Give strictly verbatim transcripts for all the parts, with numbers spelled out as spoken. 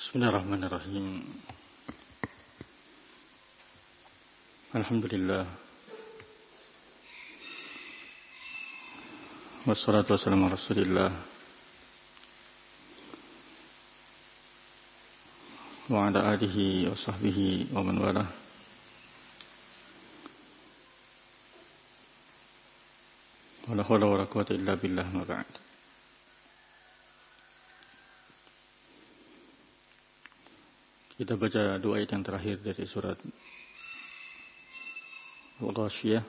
Bismillahirrahmanirrahim. Alhamdulillah. Wassalatu wassalamu ala Rasulillah wa ala alihi wa sahbihi wa man walah. Wa la hawla wa la quwwata illa billah, ma ba'd. Kita baca dua ayat yang terakhir dari surat Al-Ghashiyah.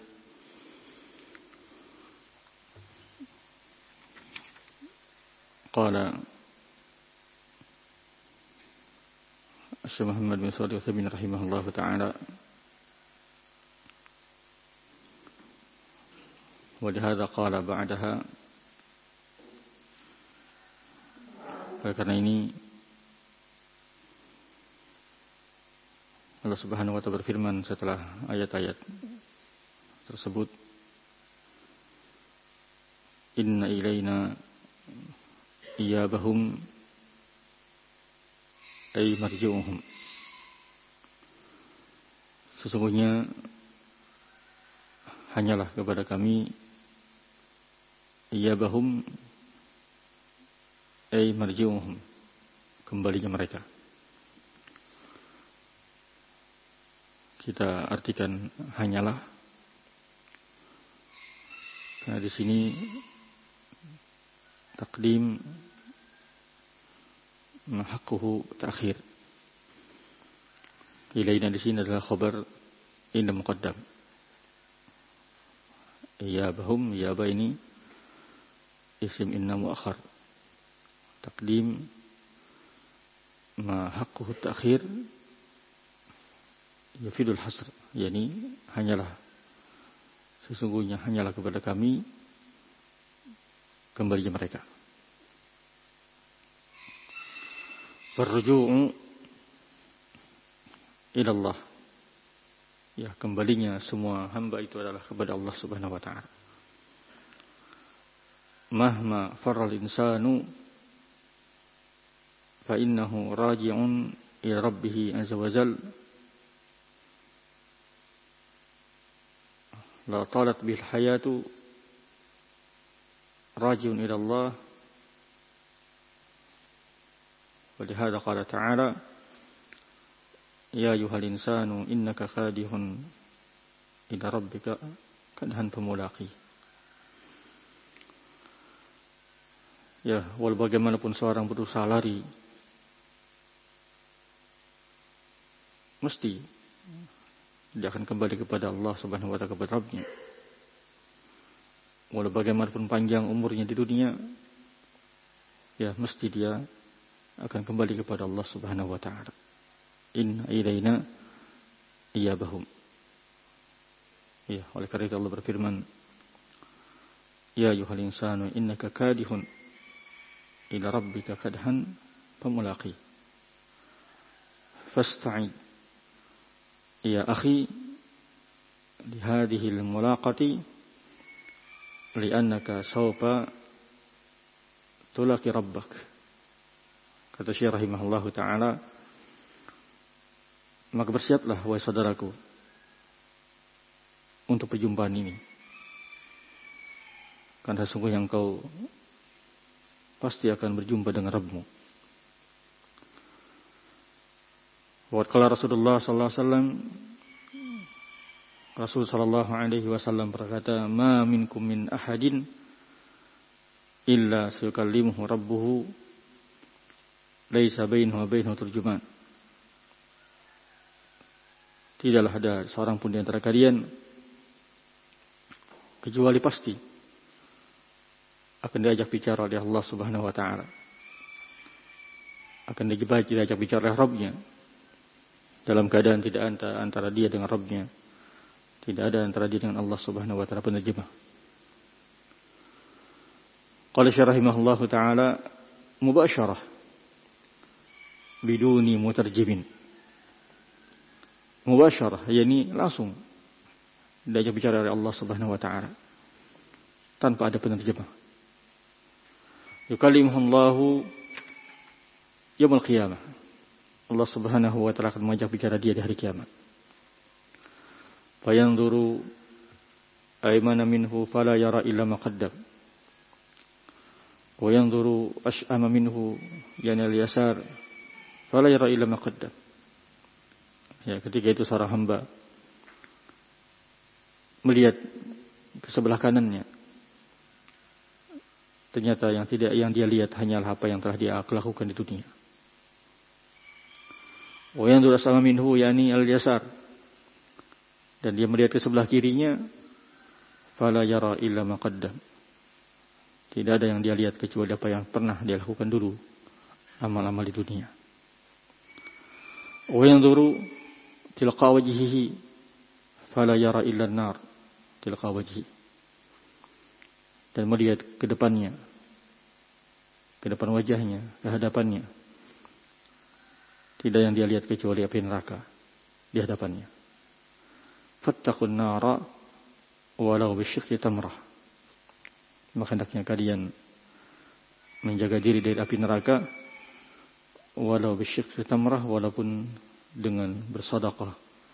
Qala Syekh Muhammad bin Shalih Al-Utsaimin rahimahullah ta'ala, wa lihadza qala ba'daha, karena ini Allah Subhanahu wa ta'ala berfirman setelah ayat-ayat tersebut, inna ilaina iyabahum ay marji'uhum, sesungguhnya hanyalah kepada kami iyabahum ay marji'uhum, kembalinya mereka. Kita artikan hanyalah, karena di sini takdim haqquhu ta'khir. Ilaina di sini adalah khabar inna muqaddam. Iyabahum, iyaba ini isim inna muakhar. Takdim ma haqquhu ta'khir yafidul hasr, yakni hanyalah, sesungguhnya hanyalah kepada kami kembalinya mereka. Farruju'u ila Allah, ya, kembalinya semua hamba itu adalah kepada Allah Subhanahu wa ta'ala. Mahma farral insanu fa innahu raji'un ila rabbih azza wa jalla. La talat bil hayatu rajiun ila Allah. Wa lihadza qala ta'ala, ya ayyuhal insanu innaka kadihun ila rabbika kadhan famulaqi. Ya, wal bagaimanapun seorang berusaha lari, mesti dia akan kembali kepada Allah Subhanahu wa ta'ala, kepada Rabbnya. Walau bagaimanapun panjang umurnya di dunia, ya mesti dia akan kembali kepada Allah Subhanahu wa ta'ala. Inna ilaina iyabahum. Ya, oleh karena itu Allah berfirman, ya ayyuhal insanu innaka kadihun ila rabbika kadhan famulaqi. Fasta'id ya akhi li hadhihi al-mulaqati li'annaka sawfa tulaqi rabbak. Kata Syekh rahimahullahu ta'ala, maka bersiaplah wahai saudaraku untuk perjumpaan ini, karena sesungguhnya engkau pasti akan berjumpa dengan Rabbmu. Wa qala Rasulullah sallallahu alaihi wasallam, Rasul sallallahu alaihi wasallam berkata, ma minkum min ahadin illa sayukallimuhu rabbuhu laisa bainahu wa bainahu turjuman. Tidaklah ada seorang pun di antara kalian kecuali pasti akan diajak bicara oleh Allah Subhanahu wa ta'ala, akan diajak bicara oleh Rabbnya, dalam keadaan tidak ada antara dia dengan Rabbnya, tidak ada antara dia dengan Allah Subhanahu wa ta'ala penerjemah. Qala Syekh rahimahullahu ta'ala, mubasyarah biduni mutarjimin. Mubasyarah, yakni langsung diajak bicara oleh Allah Subhanahu wa ta'ala tanpa ada penerjemah. Yukallimuhullahu yaumul qiyamah. Allah Subhanahu wa taala akan mengajak bicara dia di hari kiamat. Fayanzuru aymana minhu fala yara illa ma qaddam. Wa yanzuru ash'ama minhu yani al-yasar fala yara illa ma qaddam. Ya, ketika itu seorang hamba melihat ke sebelah kanannya, ternyata yang tidak yang dia lihat hanyalah apa yang telah dia lakukan di dunia. Wa yanzuru ash'ama minhu yani al-yasar, dan dia melihat ke sebelah kirinya, fala yara illa ma qaddam. Tidak ada yang dia lihat kecuali apa yang pernah dia lakukan dulu, amal-amal di dunia. Wa yanzuru tilqa wajhihi fala yara illa an-nar tilqa wajhi. Dan melihat ke depannya, ke depan wajahnya, ke hadapannya, tidak yang dia lihat kecuali api neraka di hadapannya. Fattaqun nara walau bisyiqqi tamrah. Maka hendaknya kalian menjaga diri dari api neraka walau bisyiqqi tamrah, walaupun dengan bersedekah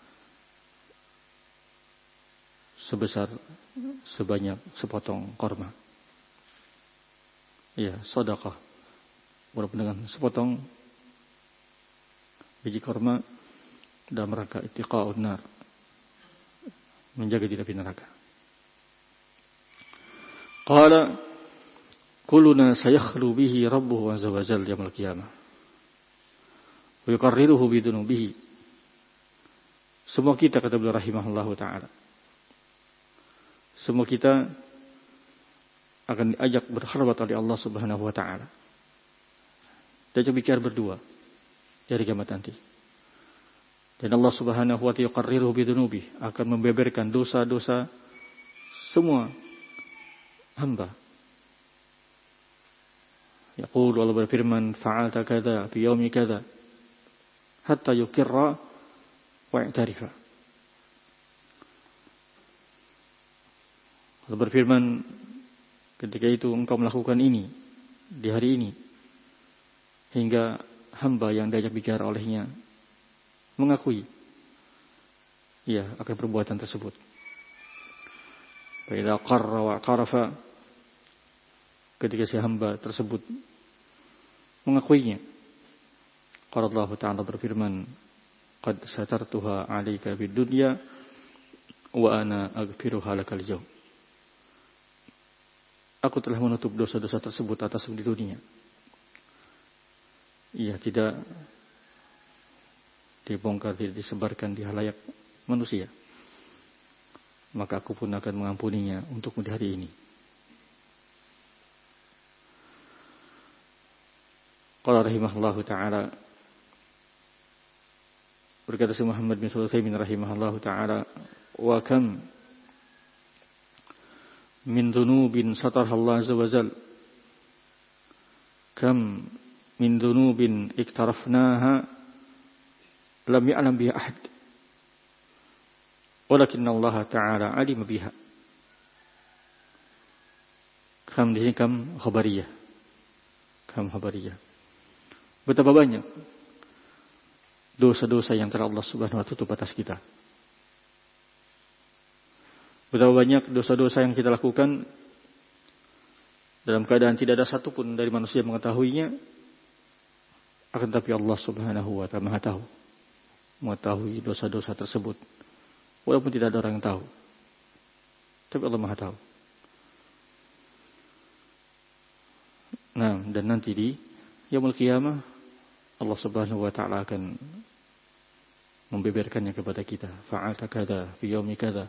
sebesar sebanyak sepotong korma. Ya, sedekah walaupun dengan sepotong biji korma dalam rangka ittiqa'un nar, menjaga diri dari neraka. Qala kulluna sayakhlu bihi rabbuhu azza wa jalla yaumil qiyamah wa yuqarriruhu bi dhunubihi. Semua kita, kata beliau rahimahullahu taala, semua kita akan diajak berkhalwat oleh Allah Subhanahu wa taala. Diajak bicara berdua di hari kiamat nanti. Dan Allah Subhanahu wa ta'ala yuqarriruhu bidunubi, akan membeberkan dosa-dosa semua hamba. Yaqulu, Allah berfirman, fa'alta kadza fi yaumi kadza hatta yuqirra wa i'tarifa. Allah berfirman, ketika itu engkau melakukan ini di hari ini, hingga hamba yang diajak bicara olehnya mengakui ya akan perbuatan tersebut. Fa idza qarra wa qarafa, ketika si hamba tersebut mengakuinya, qala Allah Ta'ala berfirman, qad satartuha 'alaika fid dunya wa ana aghfiruha lakal yawm. Aku telah menutup dosa-dosa tersebut atasmu di dunia. Ia tidak dibongkar, tidak disebarkan di halayak manusia, maka aku pun akan mengampuninya untukmu di hari ini. Qala rahimahullahu ta'ala, berkata si Muhammad bin Sulaiman rahimahullahu ta'ala, wa kam min dhunubin satarha Allah azza wa jal, kam min dhunubin iktarafnaha lam ya'lam biha ahad walakinna Allah ta'ala alim biha. Kam di sini kam khabariyah, kam khabariyah. Betapa banyak dosa-dosa yang telah Allah Subhanahu wa ta'ala tutup atas kita. Betapa banyak dosa-dosa yang kita lakukan dalam keadaan tidak ada satupun dari manusia yang mengetahuinya, akan tapi Allah Subhanahu wa ta'ala Maha tahu, mengetahui dosa-dosa tersebut, walaupun tidak ada orang yang tahu, tapi Allah Maha tahu. Nah, dan nanti di yaumul qiyamah Allah Subhanahu wa ta'ala akan membeberkannya kepada kita. Fa'alta kadza fi yaumi kadza.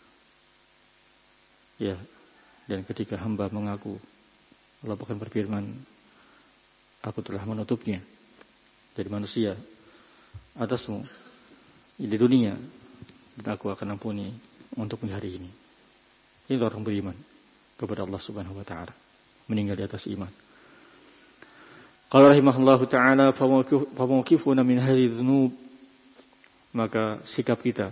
Ya, dan ketika hamba mengaku, Allah akan berfirman, aku telah menutupnya dari manusia atasmu di dunia, dan aku akan ampuni untuk hari ini. Ini orang beriman kepada Allah Subhanahu wa ta'ala, meninggal di atas iman. Qala rahimahullahu ta'ala, famawqifuna min hadhihi dhunub, maka sikap kita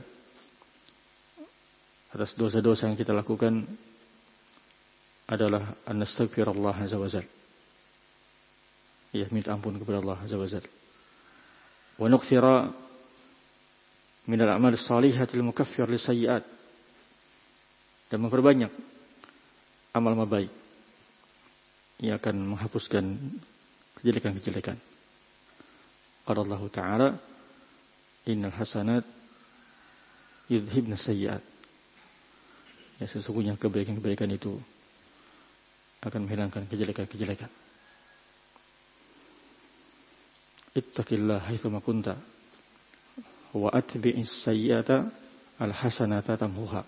atas dosa-dosa yang kita lakukan adalah an-nastaghfirullah azza wa jalla. Ya, minta ampun kepada Allah azza wa jalla. wa nukthira min al-a'mal as-salihati al-mukaffir lis-sayyi'at, dan memperbanyak amal-amal baik yang akan menghapuskan kejelekan-kejelekan. Qala Allah Ta'ala, innal hasanat yudhibna sayyi'at. Ya, sesungguhnya kebaikan-kebaikan itu akan menghilangkan kejelekan-kejelekan. Ittaqillah haitsu ma kunta wa atbi'is sayyi'ata al-hasanata tamhuha.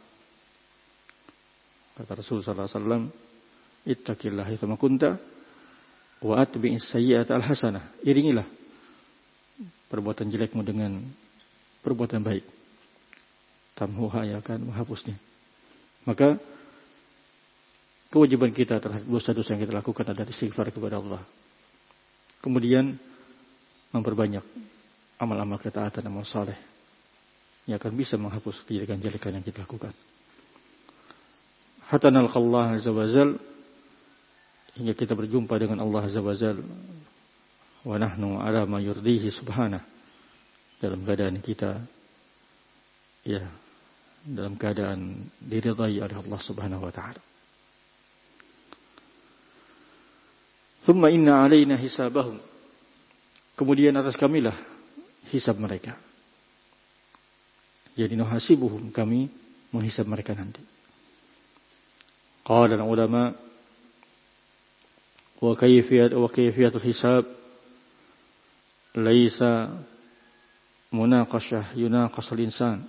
Kata Rasul sallallahu alaihi wasallam, ittaqillah haitsu ma kunta wa atbi'is sayyi'ata al-hasanah. Iringilah perbuatan jelekmu dengan perbuatan baik. Tamhuha, yang akan menghapusnya. Maka kewajiban kita terhadap dosa-dosa yang kita lakukan adalah istighfar kepada Allah. Kemudian memperbanyak amal-amal ketaatan, amal saleh yang akan bisa menghapus kejelekan-kejelekan yang kita lakukan. Hatta nalqallah azza wajal, hingga kita berjumpa dengan Allah azza wajal, wa nahnu ala ma yurdihi subhanahu, dalam keadaan kita ya dalam keadaan diridai oleh Allah Subhanahu wa taala. Thumma inna alaina hisabahum, kemudian atas kamilah hisab mereka. Jadi nuhasibuhum, kami menghisab mereka nanti. Qala ulama wa kayfiyat wa kayfiyatul hisab laisa munaqashah yunaqashul insan.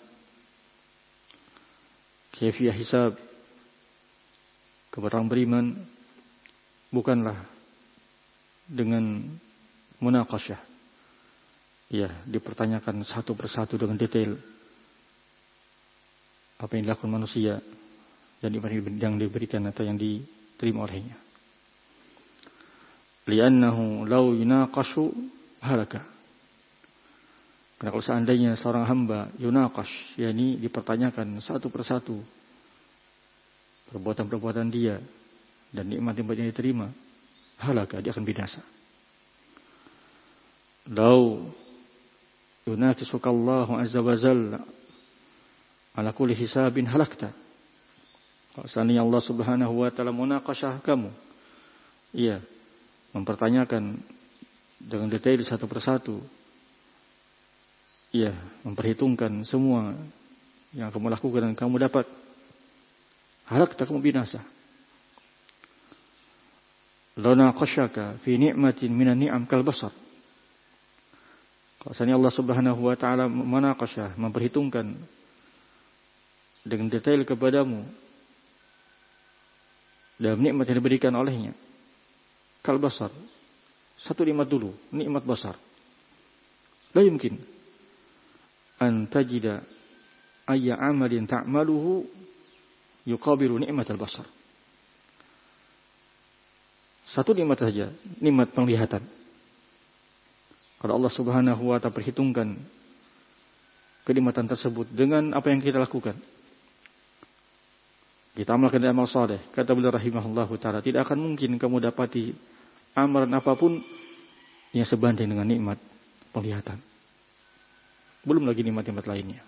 Kayfiyah hisab kepada orang beriman bukanlah dengan munaqashah, ya, dipertanyakan satu persatu dengan detail apa yang dilakukan manusia dan yang diberikan atau yang diterima olehnya. Li'annahu law yunaqashu halaka. Karena kalau seandainya seorang hamba yunaqash, yakni dipertanyakan satu persatu perbuatan-perbuatan dia dan nikmat-nikmat yang diterima, halaka, dia akan binasa. Law yunaqisukallahu azza wa jalla ala kulli hisabin halakta. Kalau seandainya Allah Subhanahu wa taala munaqashah kamu, iya, mempertanyakan dengan detail satu persatu, iya, memperhitungkan semua yang kamu lakukan dan kamu dapat, halakta, kamu binasa. Lana qashaka fi ni'matin minan ni'am kal basar. Kalau seandainya Allah Subhanahu wa taala munaqashah, memperhitungkan dengan detail kepadamu dalam nikmat yang diberikan olehnya, kal basar, satu nikmat dulu, nikmat basar, la yumkin an tajida ayya amalin ta'maluhu yuqabilu ni'matal basar. Satu nikmat saja, nikmat penglihatan. Kalau Allah Subhanahu wa taala perhitungkan kenikmatan tersebut dengan apa yang kita lakukan, kita amalkan amal saleh, kata beliau rahimahullahu taala, tidak akan mungkin kamu dapati amalan apapun yang sebanding dengan nikmat penglihatan. Belum lagi nikmat-nikmat lainnya.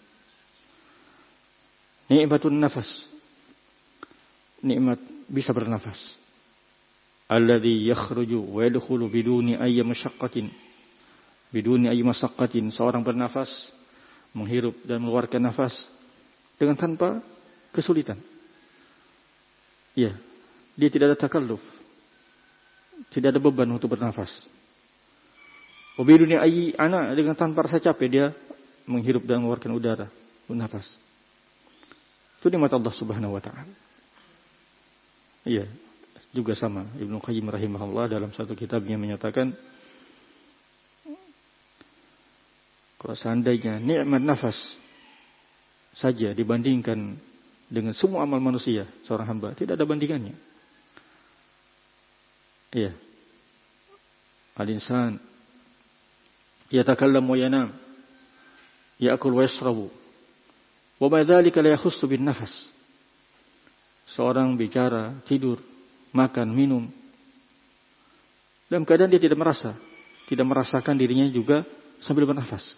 Nikmatun nafas, nikmat bisa bernafas. Alladhi yakhruju wa yadkhulu biduni ayyi masyaqqatin, biduni ayyi masyaqqatin, seorang bernafas, menghirup dan mengeluarkan nafas dengan tanpa kesulitan. Ya, dia tidak ada takalluf, tidak ada beban untuk bernafas. Wabiduni ayyi ana, dengan tanpa rasa capek dia menghirup dan mengeluarkan udara, bernafas. Itu nikmat Allah Subhanahu wa taala. Iya, juga sama Ibnu Qayyim rahimahullah dalam satu kitabnya menyatakan, kalau seandainya nikmat nafas saja dibandingkan dengan semua amal manusia seorang hamba, tidak ada bandingannya. Iya. Al-insan yatakallamu wa yanam, ya'kul wa yashrabu, wa ma dzalika la yakhussu bin nafas. Seorang bicara, tidur, makan, minum dalam keadaan dia tidak merasa, tidak merasakan dirinya juga sambil bernafas.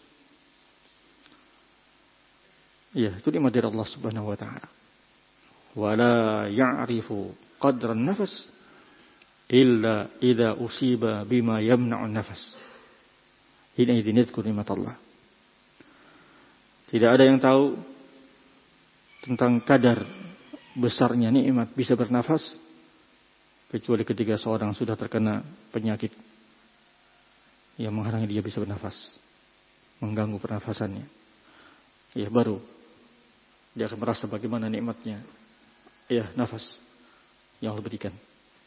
Ya, itu nikmat dari Allah Subhanahu wa taala. Wala ya'rifu qadran nafas illa idza usiba bima yamna'un nafas. Ini dinitku nikmat Allah. Tidak ada yang tahu tentang kadar besarnya nikmat bisa bernafas kecuali ketika seorang sudah terkena penyakit yang menghalangi dia bisa bernafas, mengganggu pernafasannya. Ya, baru dia akan merasa bagaimana nikmatnya ya nafas yang Allah berikan.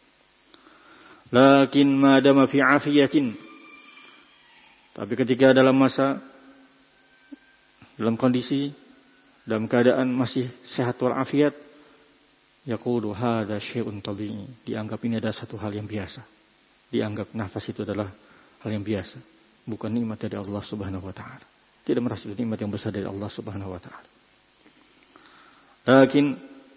Lakin madama fi afiyatin, tapi ketika dalam masa, dalam kondisi, dalam keadaan masih sehat wal afiat, yaqulu hadza syai'un tabi'i, dianggap ini adalah satu hal yang biasa. Dianggap nafas itu adalah hal yang biasa, bukan nikmat dari Allah Subhanahu wa taala. Tidak merasa itu nikmat yang besar dari Allah Subhanahu wa taala. Lakin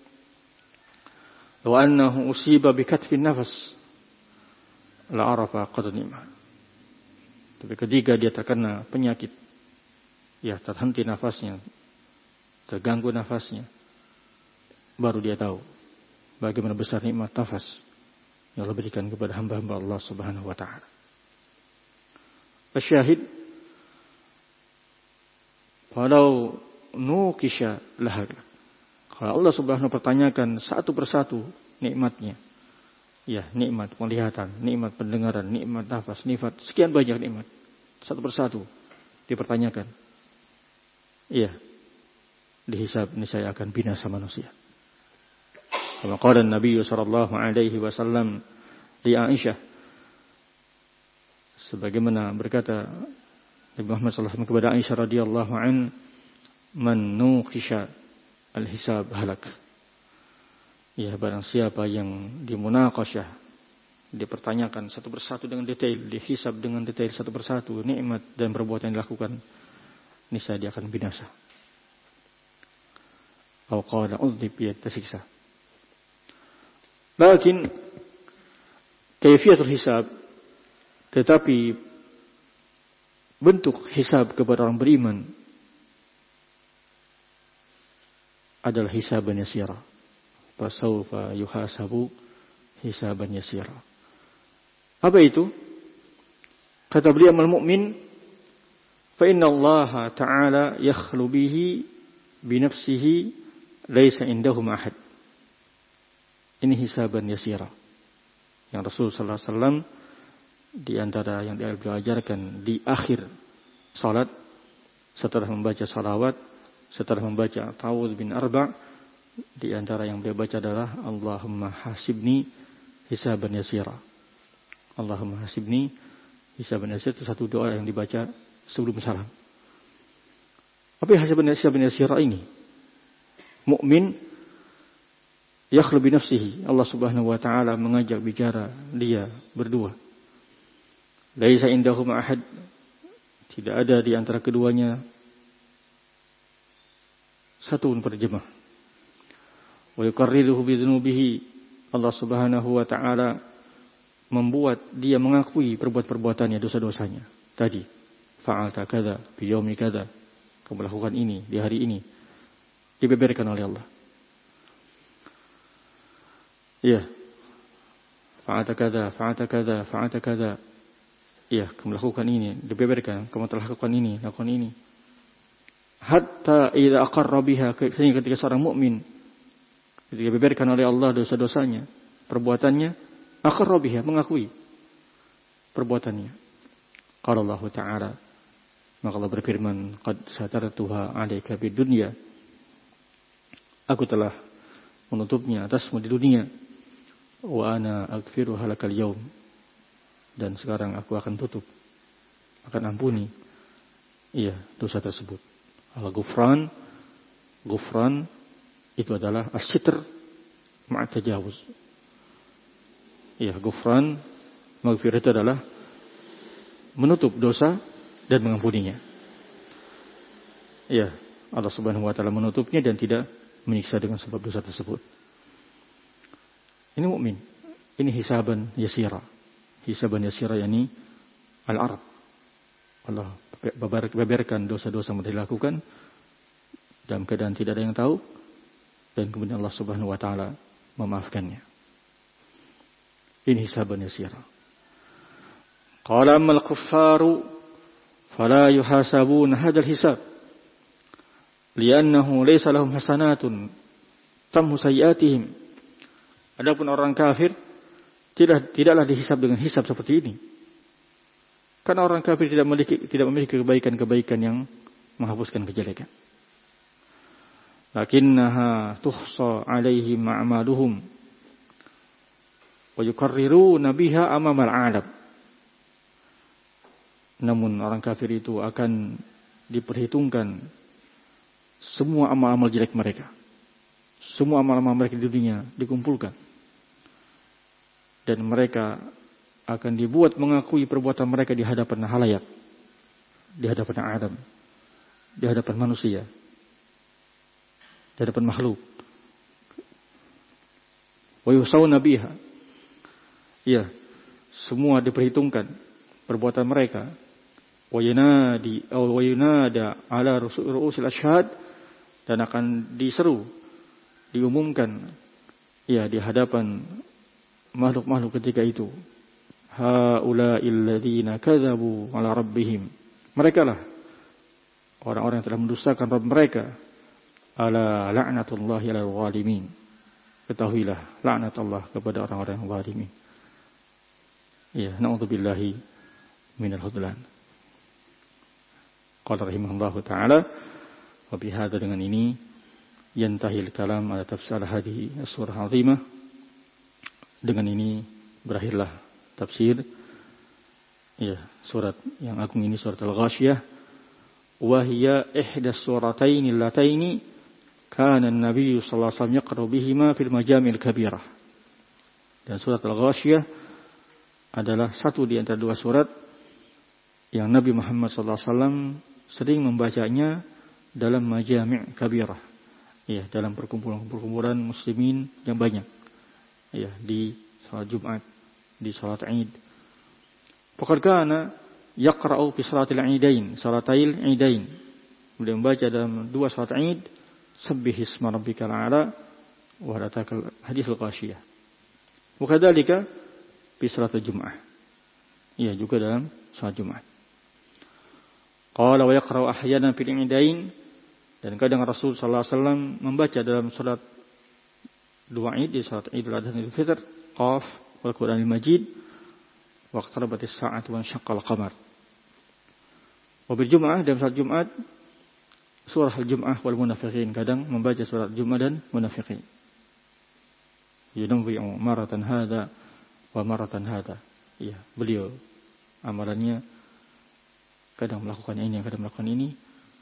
law annahu usiba bi katfin nafas la arafa qadra nikmah. Tapi ketika dia terkena penyakit, ya terhenti nafasnya, terganggu nafasnya, baru dia tahu bagaimana besar nikmat nafas yang Allah berikan kepada hamba-hamba Allah Subhanahu wa taala. Asyahid, kalau nukisha lahar, kalau Allah Subhanahu wa ta'ala pertanyakan satu persatu nikmatnya, ya nikmat penglihatan, nikmat pendengaran, nikmat nafas, nikmat sekian banyak nikmat, satu persatu dipertanyakan, iya, dihisab niscaya akan binasa manusia. Kama qala Nabi sallallahu alaihi wasallam li Aisyah, sebagaimana berkata Nabi Muhammad sallallahu alaihi wasallam kepada Aisyah radhiyallahu an, man nuqisha al-hisab halak. Ya, barang siapa yang dimunaqasyah, dipertanyakan satu persatu dengan detail, dihisab dengan detail satu persatu nikmat dan perbuatan yang dilakukan, niscaya dia akan binasa. Atau qala udzib, ya tersiksa. Lakin kaifiyatul hisab, tetapi bentuk hisab kepada orang beriman adalah hisaban yasira. Fasawfa yuhasabu hisaban yasira. Apa itu? Kata beliau, al-mu'min fa inna Allah ta'ala yakhlu bihi bi nafsihi laisa indahum ahad. Ini hisaban yasira yang Rasul sallallahu alaihi wasallam di antara yang diajarkan di akhir salat, setelah membaca salawat, setelah membaca ta'awudz bin arba', di antara yang beliau baca adalah Allahumma hasibni hisaban yasira. Allahumma hasibni hisaban yasira, itu satu doa yang dibaca sebelum salam. Apa hisaban hisaban yasira ini? Mukmin yakhlu bi nafsihi, Allah Subhanahu wa taala mengajak bicara dia berdua. Laisa indahum ahad, tidak ada di antara keduanya satu pun terjemah. Wa yuqarriruhu bi dzunubihi, Allah Subhanahu wa taala membuat dia mengakui perbuatan-perbuatannya, dosa-dosanya. Tadi, fa'alta kadza fi yaumi kadza, kamu lakukan ini di hari ini, dibeberkan oleh Allah. Ya. Fa'alta kadza, fa'alta kadza, fa'alta kadza. Ya, kamu lakukan ini, dibeberkan, kamu telah lakukan ini, lakukan ini. Hatta idza aqarra biha, ketika seorang mukmin ketika dibeberkan oleh Allah dosa-dosanya, perbuatannya, aqarra biha, mengakui perbuatannya. Qala Allah Ta'ala, maka Allah berfirman, qad satartuha 'alaika bid dunya, aku telah menutupnya atasmu di dunia, wa ana aghfiruha lakal yaum, dan sekarang aku akan tutup, akan ampuni iya dosa tersebut. Al-ghufran, ghufran itu adalah as-sitr ma'a tajawuz. Iya, ghufran, maghfirah itu adalah menutup dosa dan mengampuninya. Iya, Allah Subhanahu wa taala menutupnya dan tidak menyiksa dengan sebab dosa tersebut. Ini mukmin. Ini hisaban yasira. Hisaban yasira yakni al-arab. Allah beberkan dosa-dosa yang dilakukan dalam keadaan tidak ada yang tahu, dan kemudian Allah Subhanahu wa taala memaafkannya. Ini hisaban yasira. Qala ammal kuffaru fala yuhasabuna hadzal hisab li'annahu laysa lahum hasanatun tamhu sayyi'atihim. Adapun orang kafir tidak tidaklah dihisab dengan hisab seperti ini. Karena orang kafir tidak memiliki tidak memiliki kebaikan-kebaikan yang menghapuskan kejelekan. Lakinnaha tuhsa 'alaihim a'maluhum wa yukarriruna biha amamal 'alam. Namun orang kafir itu akan diperhitungkan semua amal-amal jelek mereka. Semua amal-amal mereka di dunia dikumpulkan. Dan mereka akan dibuat mengakui perbuatan mereka di hadapan halayak, di hadapan Adam, di hadapan manusia, di hadapan makhluk. Wa yusawna biha. Ya, semua diperhitungkan perbuatan mereka. Wa yunadi aw wa yunada ala ru'usil asyhad, dan akan diseru, diumumkan ya di hadapan makhluk-makhluk ketika itu. Haula'il ladzina kadzabu 'ala rabbihim. Mereka lah orang-orang yang telah mendustakan Rabb mereka. Ala la'natullahi 'alal zalimin. Ketahuilah laknat Allah kepada orang-orang yang zalimin. Ya, na'udzubillahi minal khudlan. Qala rahimahullahu ta'ala, wa bihadza, dengan ini yantahil kalam ala tafsir hadhihi as-surah 'azimah. Dengan ini berakhirlah tafsir ya surat yang agung ini, surat Al-Ghasyiyah. Wa hiya ihdas surataini allataini kana an-nabiy sallallahu alaihi wasallam yaqra bihima fil majami'il kabirah. Dan surat Al-Ghasyiyah adalah satu di antara dua surat yang Nabi Muhammad sallallahu alaihi wasallam sering membacanya dalam majami' kabirah. Ya, dalam perkumpulan-perkumpulan muslimin yang banyak. Ya, di salat Jumat, di salat Id. Faqad kana yaqra'u fi salatil Idain, salatail Idain. Beliau membaca dalam dua salat Id, Sabbih isma rabbikal a'la wa ratakal hadits al-Ghasyiyah. Wa kadzalika fi salatil Jum'ah. Ya, juga dalam salat Jumat. Qala wa yaqra'u ahyanan fil Idain, dan kadang Rasul sallallahu alaihi wasallam membaca dalam salat dua Id, di salat Idul Adha dan Idul Fitr, Qaf wal Qur'anil Majid, wa iqtarabatis sa'atu wa syaqqal qamar. Wa bil Jum'ah, dalam salat Jumat, surah Al-Jum'ah wal Munafiqin, kadang membaca surat Jum'ah dan Munafiqin. Yunawwi'u maratan hadza wa maratan hadza. Ya, beliau amalannya kadang melakukan ini, kadang melakukan ini.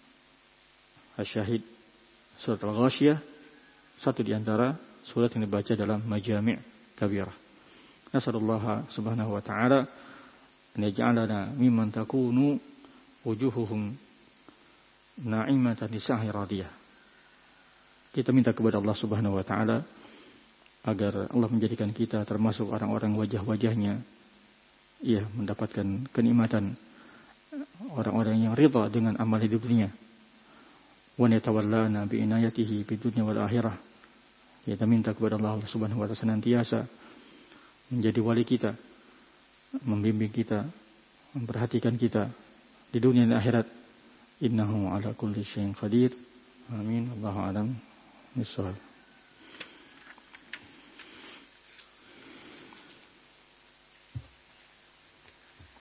Asy-Syahid surat Al-Ghasyiyah, satu di antara surat yang dibaca dalam majami' kabirah. Nasallallahu subhanahu wa ta'ala an yaj'alana mimman takunu wujuhuhum na'imatan lisa'i radiyah. Kita minta kepada Allah Subhanahu wa ta'ala agar Allah menjadikan kita termasuk orang-orang wajah-wajahnya ya mendapatkan kenikmatan, orang-orang yang ridha dengan amal hidupnya. Wa natawallana bi inayatihi fid dunya wal akhirah. Kita minta kepada Allah Subhanahu wa ta'ala senantiasa menjadi wali kita, membimbing kita, memperhatikan kita di dunia dan akhirat. Innahu ala kulli syai'in qadir. Amin. Allahu a'lam bishawab.